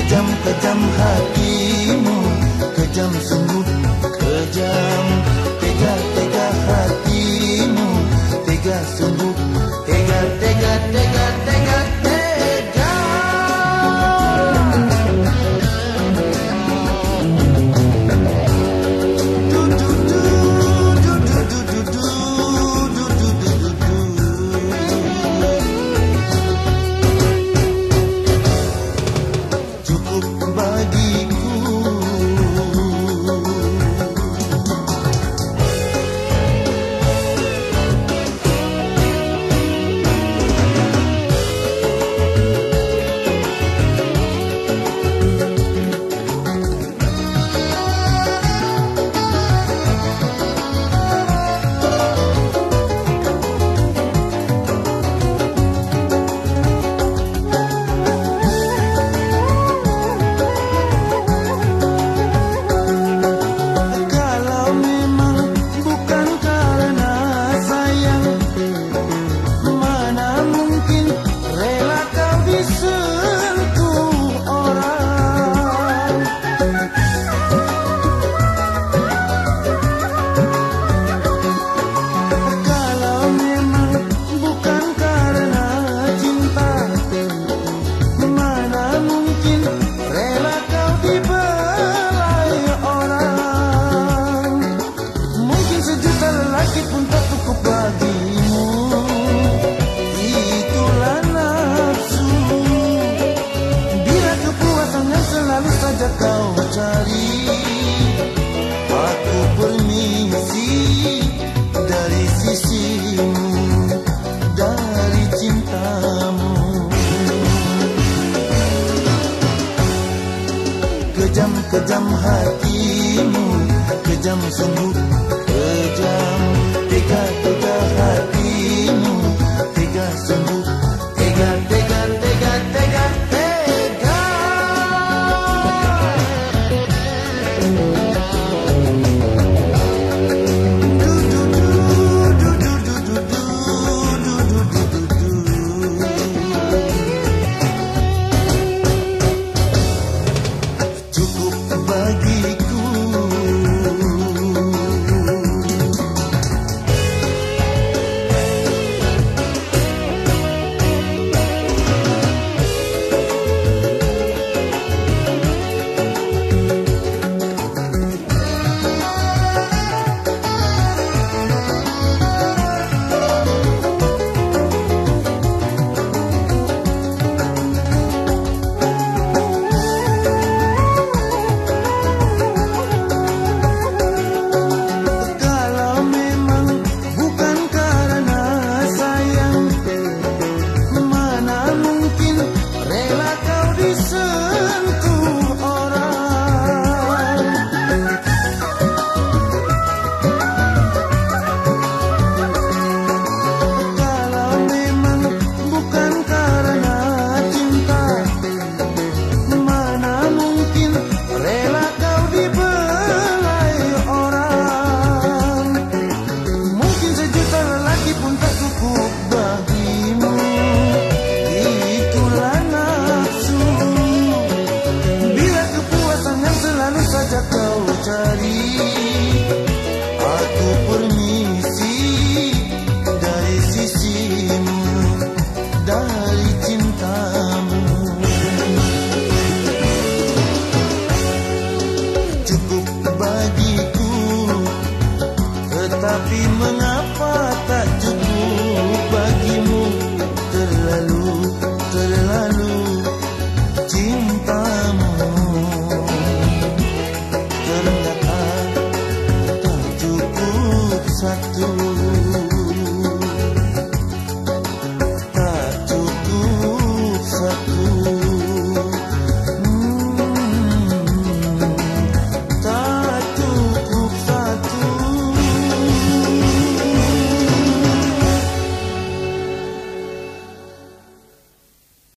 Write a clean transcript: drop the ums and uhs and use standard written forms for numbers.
Kejam hatimu, kejam sungguh kejam. Tega hatimu, tega sungguh. Tega pun tak cukup bagimu. Itulah nafsu. Bila kepuasan yang selalu saja kau cari, aku permisi dari sisimu, dari cintamu. Kejam hatimu, kejam sungguh kejam. Tega hatimu, tega sungguh. Tega cukup bagiku. Aku permisi dari sisimu, dari cintamu. Cukup bagiku, tetapi mengapa tak cukup bagimu? Terlalu cintamu. Ternyata tak cukup satu.